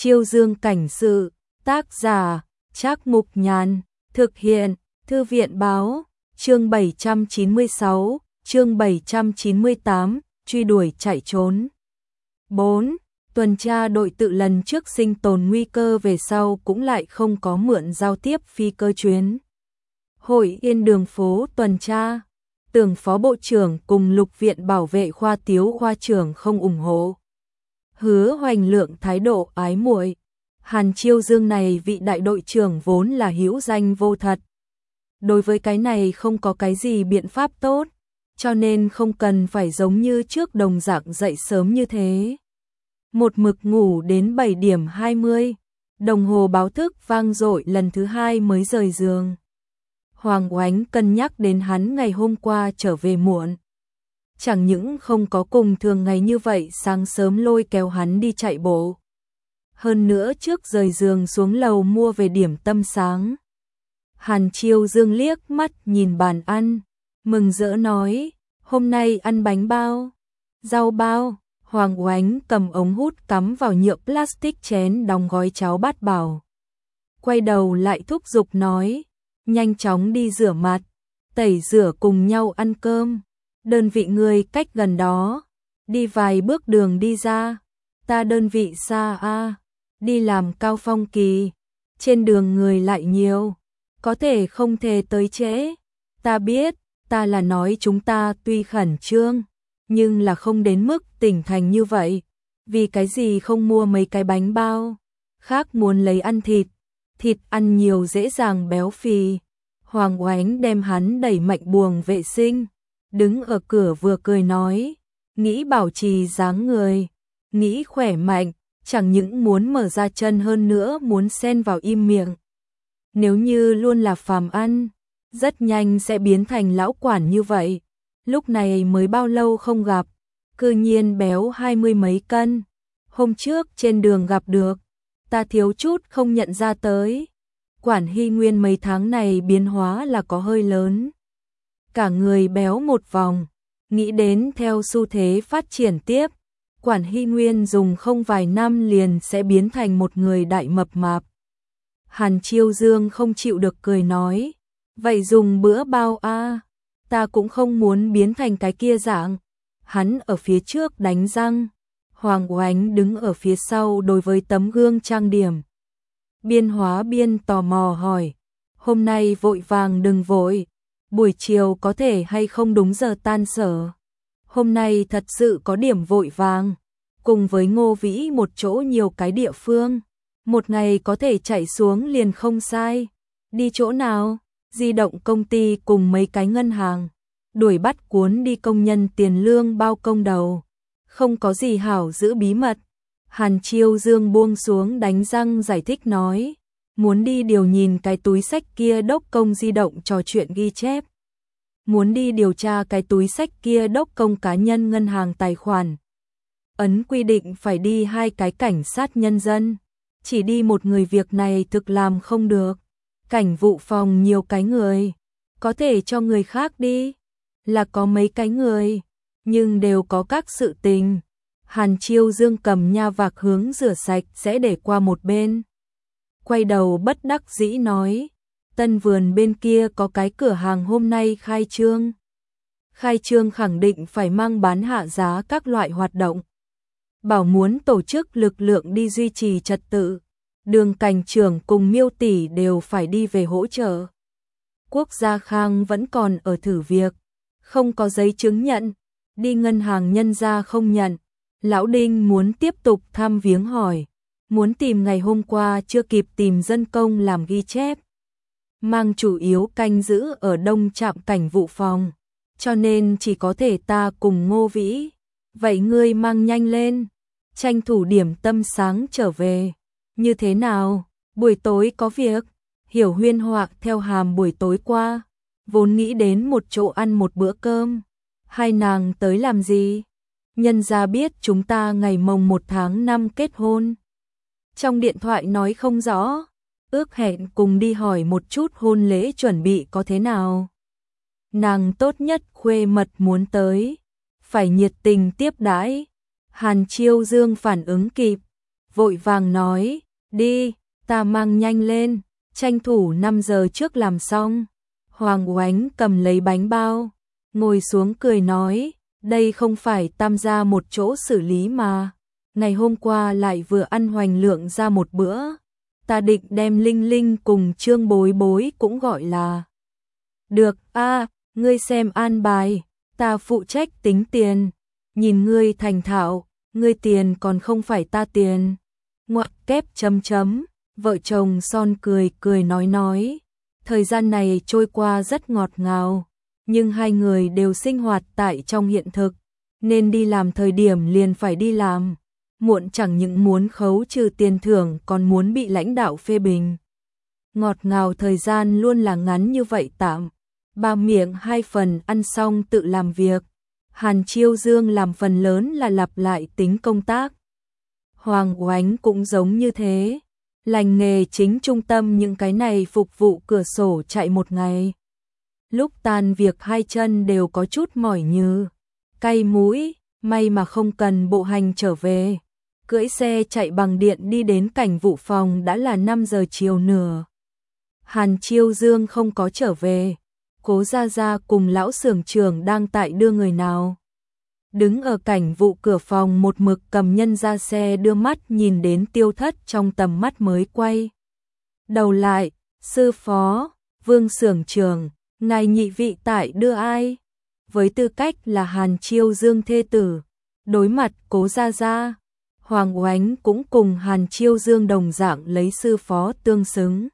Chiêu Dương cảnh sự, tác giả, Trác Mục Nhàn, thực hiện, Thư viện báo, chương 796, chương 798, truy đuổi chạy trốn. 4. Tuần tra đội tự lần trước sinh tồn nguy cơ về sau cũng lại không có mượn giao tiếp phi cơ chuyến. Hội Yên đường phố tuần tra, Tưởng Phó Bộ trưởng cùng Lục viện Bảo vệ khoa Tiếu khoa trưởng không ủng hộ. Hứa Hoành Lượng thái độ ái muội. Hàn Chiêu Dương này vị đại đội trưởng vốn là hữu danh vô thật. Đối với cái này không có cái gì biện pháp tốt, cho nên không cần phải giống như trước đồng dạng dậy sớm như thế. Một mực ngủ đến 7 điểm 20, đồng hồ báo thức vang dội lần thứ 2 mới rời giường. Hoàng Oánh cân nhắc đến hắn ngày hôm qua trở về muộn. Chẳng những không có cùng thường ngày như vậy sáng sớm lôi kéo hắn đi chạy bộ. Hơn nữa trước rời giường xuống lầu mua về điểm tâm sáng. Hàn Chiêu Dương liếc mắt nhìn bàn ăn, mừng rỡ nói, hôm nay ăn bánh bao, rau bao. Hoàng Oánh cầm ống hút cắm vào nhựa plastic chén đóng gói cháo bát bảo. Quay đầu lại thúc giục nói, nhanh chóng đi rửa mặt, tẩy rửa cùng nhau ăn cơm. Đơn vị người cách gần đó, đi vài bước đường đi ra. Ta đơn vị xa a, đi làm Cao Phong Kỳ, trên đường người lại nhiều, có thể không thể tới trễ. Ta biết, ta là nói chúng ta tuy khẩn trương, nhưng là không đến mức tỉnh thành như vậy. Vì cái gì không mua mấy cái bánh bao, khác muốn lấy ăn thịt, thịt ăn nhiều dễ dàng béo phì. Hoàng Oánh đem hắn đẩy mạnh buồng vệ sinh, đứng ở cửa vừa cười nói, nghĩ bảo trì dáng người, nghĩ khỏe mạnh, chẳng những muốn mở ra chân hơn nữa muốn xen vào im miệng. Nếu như luôn là phàm ăn, rất nhanh sẽ biến thành lão quản như vậy. Lúc này mới bao lâu không gặp, cư nhiên béo 20 mấy cân. Hôm trước trên đường gặp được, ta thiếu chút không nhận ra tới. Quản Hy Nguyên mấy tháng này biến hóa là có hơi lớn. Cả người béo một vòng, nghĩ đến theo xu thế phát triển tiếp, Quản Hy Nguyên dùng không vài năm liền sẽ biến thành một người đại mập mạp. Hàn Chiêu Dương không chịu được cười nói, vậy dùng bữa bao a, ta cũng không muốn biến thành cái kia dạng. Hắn ở phía trước đánh răng, Hoàng Oánh đứng ở phía sau đối với tấm gương trang điểm. Biên Hóa Biên tò mò hỏi, hôm nay vội vàng đừng vội, buổi chiều có thể hay không đúng giờ tan sở. Hôm nay thật sự có điểm vội vàng, cùng với Ngô Vĩ một chỗ nhiều cái địa phương, một ngày có thể chạy xuống liền không sai. Đi chỗ nào? Di động công ty cùng mấy cái ngân hàng, đuổi bắt cuốn đi công nhân tiền lương bao công đầu. Không có gì hảo giữ bí mật. Hàn Chiêu Dương buông xuống đánh răng giải thích nói, muốn đi điều nhìn cái túi sách kia đốc công di động trò chuyện ghi chép. Muốn đi điều tra cái túi sách kia đốc công cá nhân ngân hàng tài khoản. Ấn quy định phải đi 2 cái cảnh sát nhân dân, chỉ đi một người việc này thực làm không được. Cảnh vụ phòng nhiều cái người, có thể cho người khác đi, là có mấy cái người, nhưng đều có các sự tình. Hàn Chiêu Dương cầm nha vạc hướng rửa sạch sẽ để qua một bên. Quay đầu bất đắc dĩ nói, Tân Vườn bên kia có cái cửa hàng hôm nay khai trương. Khai trương khẳng định phải mang bán hạ giá các loại hoạt động. Bảo muốn tổ chức lực lượng đi duy trì trật tự. Đường Cảnh trưởng cùng Miêu tỷ đều phải đi về hỗ trợ. Quốc Gia Khang vẫn còn ở thử việc, không có giấy chứng nhận, đi ngân hàng nhân ra không nhận. Lão Đinh muốn tiếp tục thăm viếng hỏi, muốn tìm ngày hôm qua chưa kịp tìm dân công làm ghi chép. Mang chủ yếu canh giữ ở đông trạm cảnh vụ phòng, cho nên chỉ có thể ta cùng Ngô Vĩ. Vậy ngươi mang nhanh lên, tranh thủ điểm tâm sáng trở về. Như thế nào, buổi tối có việc? Hiểu Huyên hoặc theo hàm buổi tối qua, vốn nghĩ đến một chỗ ăn một bữa cơm. Hai nàng tới làm gì? Nhân gia biết chúng ta ngày mồng 1 tháng 5 kết hôn. Trong điện thoại nói không rõ, ước hẹn cùng đi hỏi một chút hôn lễ chuẩn bị có thế nào. Nàng tốt nhất khuê mật muốn tới, phải nhiệt tình tiếp đãi. Hàn Chiêu Dương phản ứng kịp, vội vàng nói, đi, ta mang nhanh lên, tranh thủ 5 giờ trước làm xong. Hoàng Oánh cầm lấy bánh bao, ngồi xuống cười nói, đây không phải Tam gia một chỗ xử lý mà. Ngày hôm qua lại vừa ăn Hoành Lượng ra một bữa. Ta định đem Linh Linh cùng Trương Bối Bối cũng gọi là. Được a, ngươi xem an bài, ta phụ trách tính tiền. Nhìn ngươi thành thạo, ngươi tiền còn không phải ta tiền. Ngoặc kép chấm chấm, vợ chồng Son cười cười nói. Thời gian này trôi qua rất ngọt ngào, nhưng hai người đều sinh hoạt tại trong hiện thực, nên đi làm thời điểm liền phải đi làm. Muộn chẳng những muốn khấu trừ tiền thưởng còn muốn bị lãnh đạo phê bình. Ngọt ngào thời gian luôn là ngắn như vậy tạm. Ba miệng hai phần ăn xong tự làm việc. Hàn Chiêu Dương làm phần lớn là lặp lại tính công tác. Hoàng Oánh cũng giống như thế. Lành nghề chính trung tâm những cái này phục vụ cửa sổ chạy một ngày. Lúc tan việc hai chân đều có chút mỏi nhừ, cay mũi, may mà không cần bộ hành trở về. Cưỡi xe chạy bằng điện đi đến cảnh vụ phòng đã là 5 giờ chiều nửa. Hàn Chiêu Dương không có trở về. Cố Gia Gia cùng lão xưởng trưởng đang tại đưa người nào. Đứng ở cảnh vụ cửa phòng một mực cầm nhân ra xe đưa mắt nhìn đến Tiêu Thất trong tầm mắt mới quay. Đầu lại, sư phó, Vương xưởng trưởng, ngài nhị vị tại đưa ai? Với tư cách là Hàn Chiêu Dương thê tử, đối mặt Cố Gia Gia, Hoàng Oánh cũng cùng Hàn Chiêu Dương đồng dạng lấy sư phó tương xứng.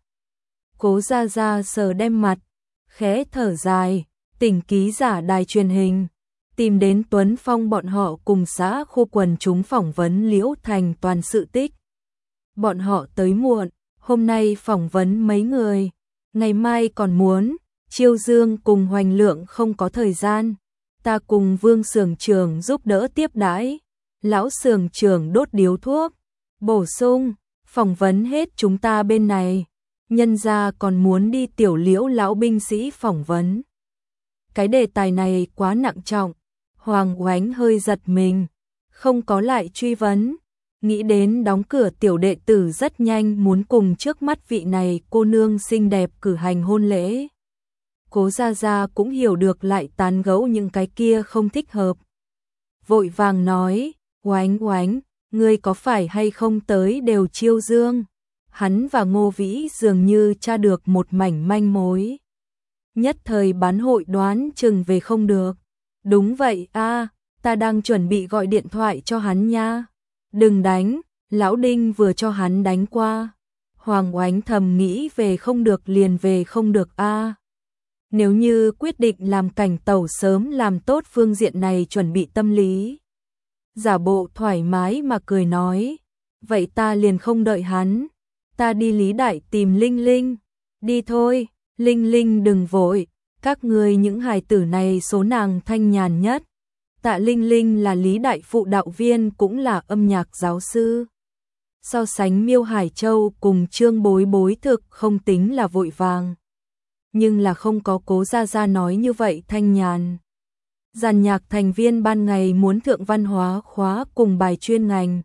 Cố Gia Gia sờ đem mặt, khẽ thở dài, tỉnh ký giả đài truyền hình, tìm đến Tuấn Phong bọn họ cùng xã khu quần chúng phỏng vấn Liễu Thành toàn sự tích. Bọn họ tới muộn, hôm nay phỏng vấn mấy người, ngày mai còn muốn. Chiêu Dương cùng Hoành Lượng không có thời gian, ta cùng Vương xưởng trưởng giúp đỡ tiếp đãi. Lão xưởng trưởng đốt điếu thuốc, bổ sung, phỏng vấn hết chúng ta bên này, nhân gia còn muốn đi tiểu Liễu lão binh sĩ phỏng vấn. Cái đề tài này quá nặng trọng, Hoàng Oánh hơi giật mình, không có lại truy vấn, nghĩ đến đóng cửa tiểu đệ tử rất nhanh muốn cùng trước mắt vị này cô nương xinh đẹp cử hành hôn lễ. Cố Gia Gia cũng hiểu được lại tán gẫu những cái kia không thích hợp. Vội vàng nói, Oánh Oánh, ngươi có phải hay không tới đều Chiêu Dương? Hắn và Ngô Vĩ dường như tra được một mảnh manh mối. Nhất thời bán hội đoán chừng về không được. Đúng vậy a, ta đang chuẩn bị gọi điện thoại cho hắn nha. Đừng đánh, lão Đinh vừa cho hắn đánh qua. Hoàng Oánh thầm nghĩ về không được liền về không được a. Nếu như quyết định làm cảnh tẩu sớm làm tốt phương diện này chuẩn bị tâm lý. Giả bộ thoải mái mà cười nói, vậy ta liền không đợi hắn, ta đi Lý Đại tìm Linh Linh. Đi thôi, Linh Linh đừng vội, các ngươi những hài tử này số nàng thanh nhàn nhất. Tạ Linh Linh là Lý Đại phụ đạo viên cũng là âm nhạc giáo sư. So sánh Miêu Hải Châu cùng Trương Bối Bối thực không tính là vội vàng. Nhưng là không có Cố Gia Gia nói như vậy thanh nhàn. Dàn nhạc thành viên ban ngày muốn thượng văn hóa khóa cùng bài chuyên ngành.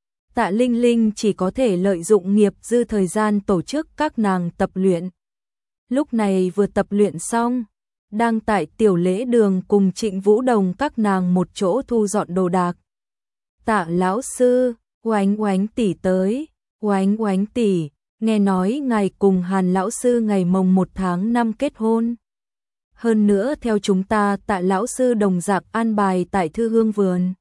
Tạ Linh Linh chỉ có thể lợi dụng nghiệp dư thời gian tổ chức các nàng tập luyện. Lúc này vừa tập luyện xong, đang tại tiểu lễ đường cùng Trịnh Vũ Đồng các nàng một chỗ thu dọn đồ đạc. Tạ lão sư, Oánh Oánh tỷ tới, Oánh Oánh tỷ, nghe nói ngài cùng Hàn lão sư ngày mồng 1 tháng 5 kết hôn. Hơn nữa theo chúng ta Tạ lão sư đồng dạng an bài tại Thư Hương vườn.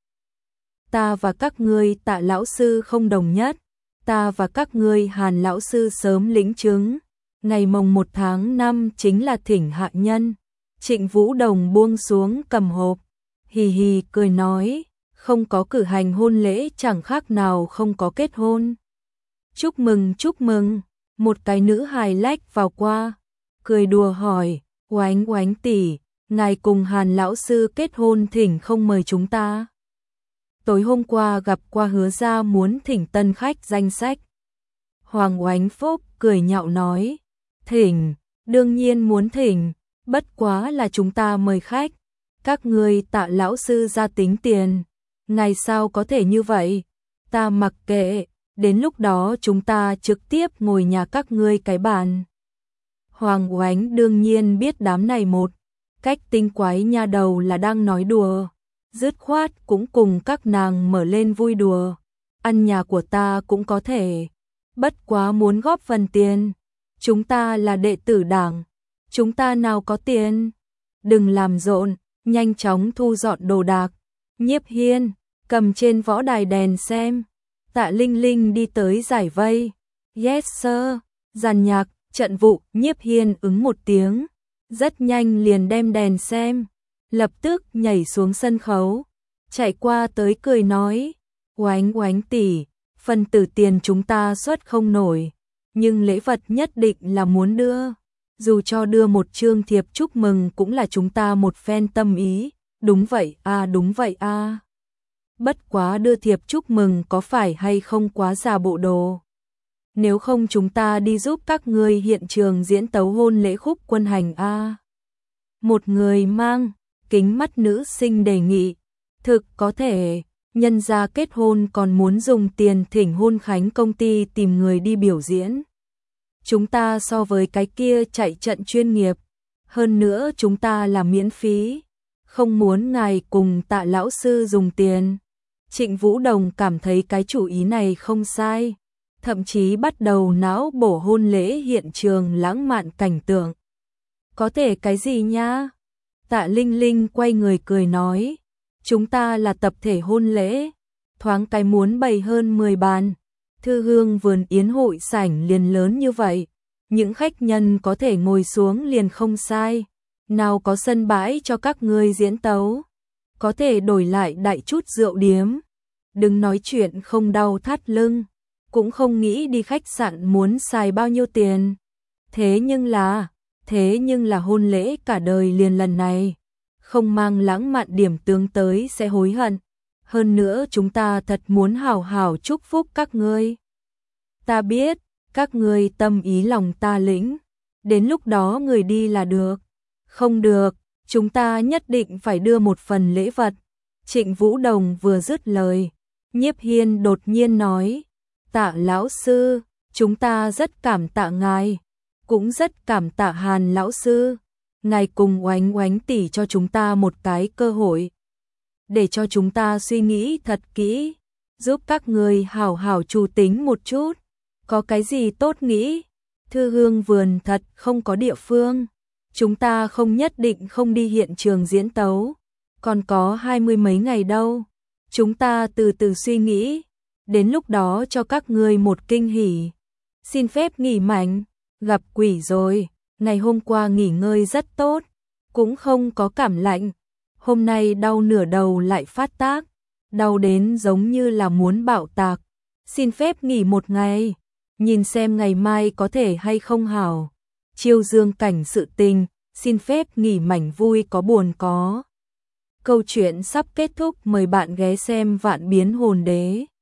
Ta và các ngươi Tạ lão sư không đồng nhất, ta và các ngươi Hàn lão sư sớm lĩnh chứng. Ngày mồng 1 tháng 5 chính là thỉnh hạ nhân. Trịnh Vũ Đồng buông xuống cầm hộp, hì hì cười nói, không có cử hành hôn lễ chẳng khác nào không có kết hôn. Chúc mừng, một cái nữ hài lách vào qua, cười đùa hỏi, Oánh Oánh tỷ, ngài cùng Hàn lão sư kết hôn thỉnh không mời chúng ta. Tối hôm qua gặp qua hứa ra muốn thỉnh tân khách danh sách. Hoàng Oánh Phúc cười nhạo nói, thỉnh, đương nhiên muốn thỉnh, bất quá là chúng ta mời khách, các ngươi Tạ lão sư ra tính tiền, ngài sao có thể như vậy, ta mặc kệ, đến lúc đó chúng ta trực tiếp ngồi nhà các ngươi cái bàn. Hoàng Oánh đương nhiên biết đám này một cách tinh quái nha đầu là đang nói đùa, dứt khoát cũng cùng các nàng mở lên vui đùa. Ăn nhà của ta cũng có thể, bất quá muốn góp phần tiền. Chúng ta là đệ tử đảng, chúng ta nào có tiền. Đừng làm rộn, nhanh chóng thu dọn đồ đạc. Nhiếp Hiên cầm trên võ đài đèn xem. Tạ Linh Linh đi tới giải vây. Yes sir. Dàn nhạc, trận vụ. Nhiếp Hiên ứng một tiếng, rất nhanh liền đem đèn xem, lập tức nhảy xuống sân khấu, chạy qua tới cười nói, Oánh Oánh tỷ, phần tử tiền chúng ta xuất không nổi, nhưng lễ vật nhất định là muốn đưa, dù cho đưa một chương thiệp chúc mừng cũng là chúng ta một phen tâm ý. Đúng vậy a, đúng vậy a. Bất quá đưa thiệp chúc mừng có phải hay không quá giả bộ đồ. Nếu không chúng ta đi giúp các ngươi hiện trường diễn tấu hôn lễ khúc quân hành a. Một người mang kính mắt nữ sinh đề nghị, thực có thể, nhân gia kết hôn còn muốn dùng tiền thỉnh hôn khánh công ty tìm người đi biểu diễn. Chúng ta so với cái kia chạy trận chuyên nghiệp, hơn nữa chúng ta là miễn phí, không muốn ngài cùng Tạ lão sư dùng tiền. Trịnh Vũ Đồng cảm thấy cái chủ ý này không sai, thậm chí bắt đầu não bổ hôn lễ hiện trường lãng mạn cảnh tượng. Có thể cái gì nha? Tạ Linh Linh quay người cười nói, chúng ta là tập thể hôn lễ, thoáng cái muốn bày hơn 10 bàn. Thư hương vườn yến hội sảnh liền lớn như vậy, những khách nhân có thể ngồi xuống liền không sai. Nào có sân bãi cho các ngươi diễn tấu, có thể đổi lại đại chút rượu điếm. Đừng nói chuyện không đau thắt lưng, cũng không nghĩ đi khách sạn muốn xài bao nhiêu tiền. Thế nhưng là hôn lễ cả đời liền lần này, không mang lãng mạn điểm tướng tới sẽ hối hận. Hơn nữa chúng ta thật muốn hảo hảo chúc phúc các ngươi. Ta biết, các ngươi tâm ý lòng ta lĩnh, đến lúc đó người đi là được. Không được, chúng ta nhất định phải đưa một phần lễ vật. Trịnh Vũ Đồng vừa dứt lời, Nhiếp Hiên đột nhiên nói, Tạ lão sư, chúng ta rất cảm tạ ngài, cũng rất cảm tạ Hàn lão sư. Ngài cùng Oánh Oánh tỷ cho chúng ta một cái cơ hội, để cho chúng ta suy nghĩ thật kỹ, giúp các người hảo hảo chủ tính một chút. Có cái gì tốt nghĩ? Thư hương vườn thật không có địa phương, chúng ta không nhất định không đi hiện trường diễn tấu, còn có 20 mấy ngày đâu. Chúng ta từ từ suy nghĩ, đến lúc đó cho các ngươi một kinh hỉ. Xin phép nghỉ mạnh, gặp quỷ rồi, ngày hôm qua nghỉ ngơi rất tốt, cũng không có cảm lạnh. Hôm nay đau nửa đầu lại phát tác, đau đến giống như là muốn bạo tạc. Xin phép nghỉ một ngày, nhìn xem ngày mai có thể hay không hảo. Chiêu dương cảnh sự tình, xin phép nghỉ mảnh vui có buồn có. Câu chuyện sắp kết thúc, mời bạn ghé xem Vạn Biến Hồn Đế.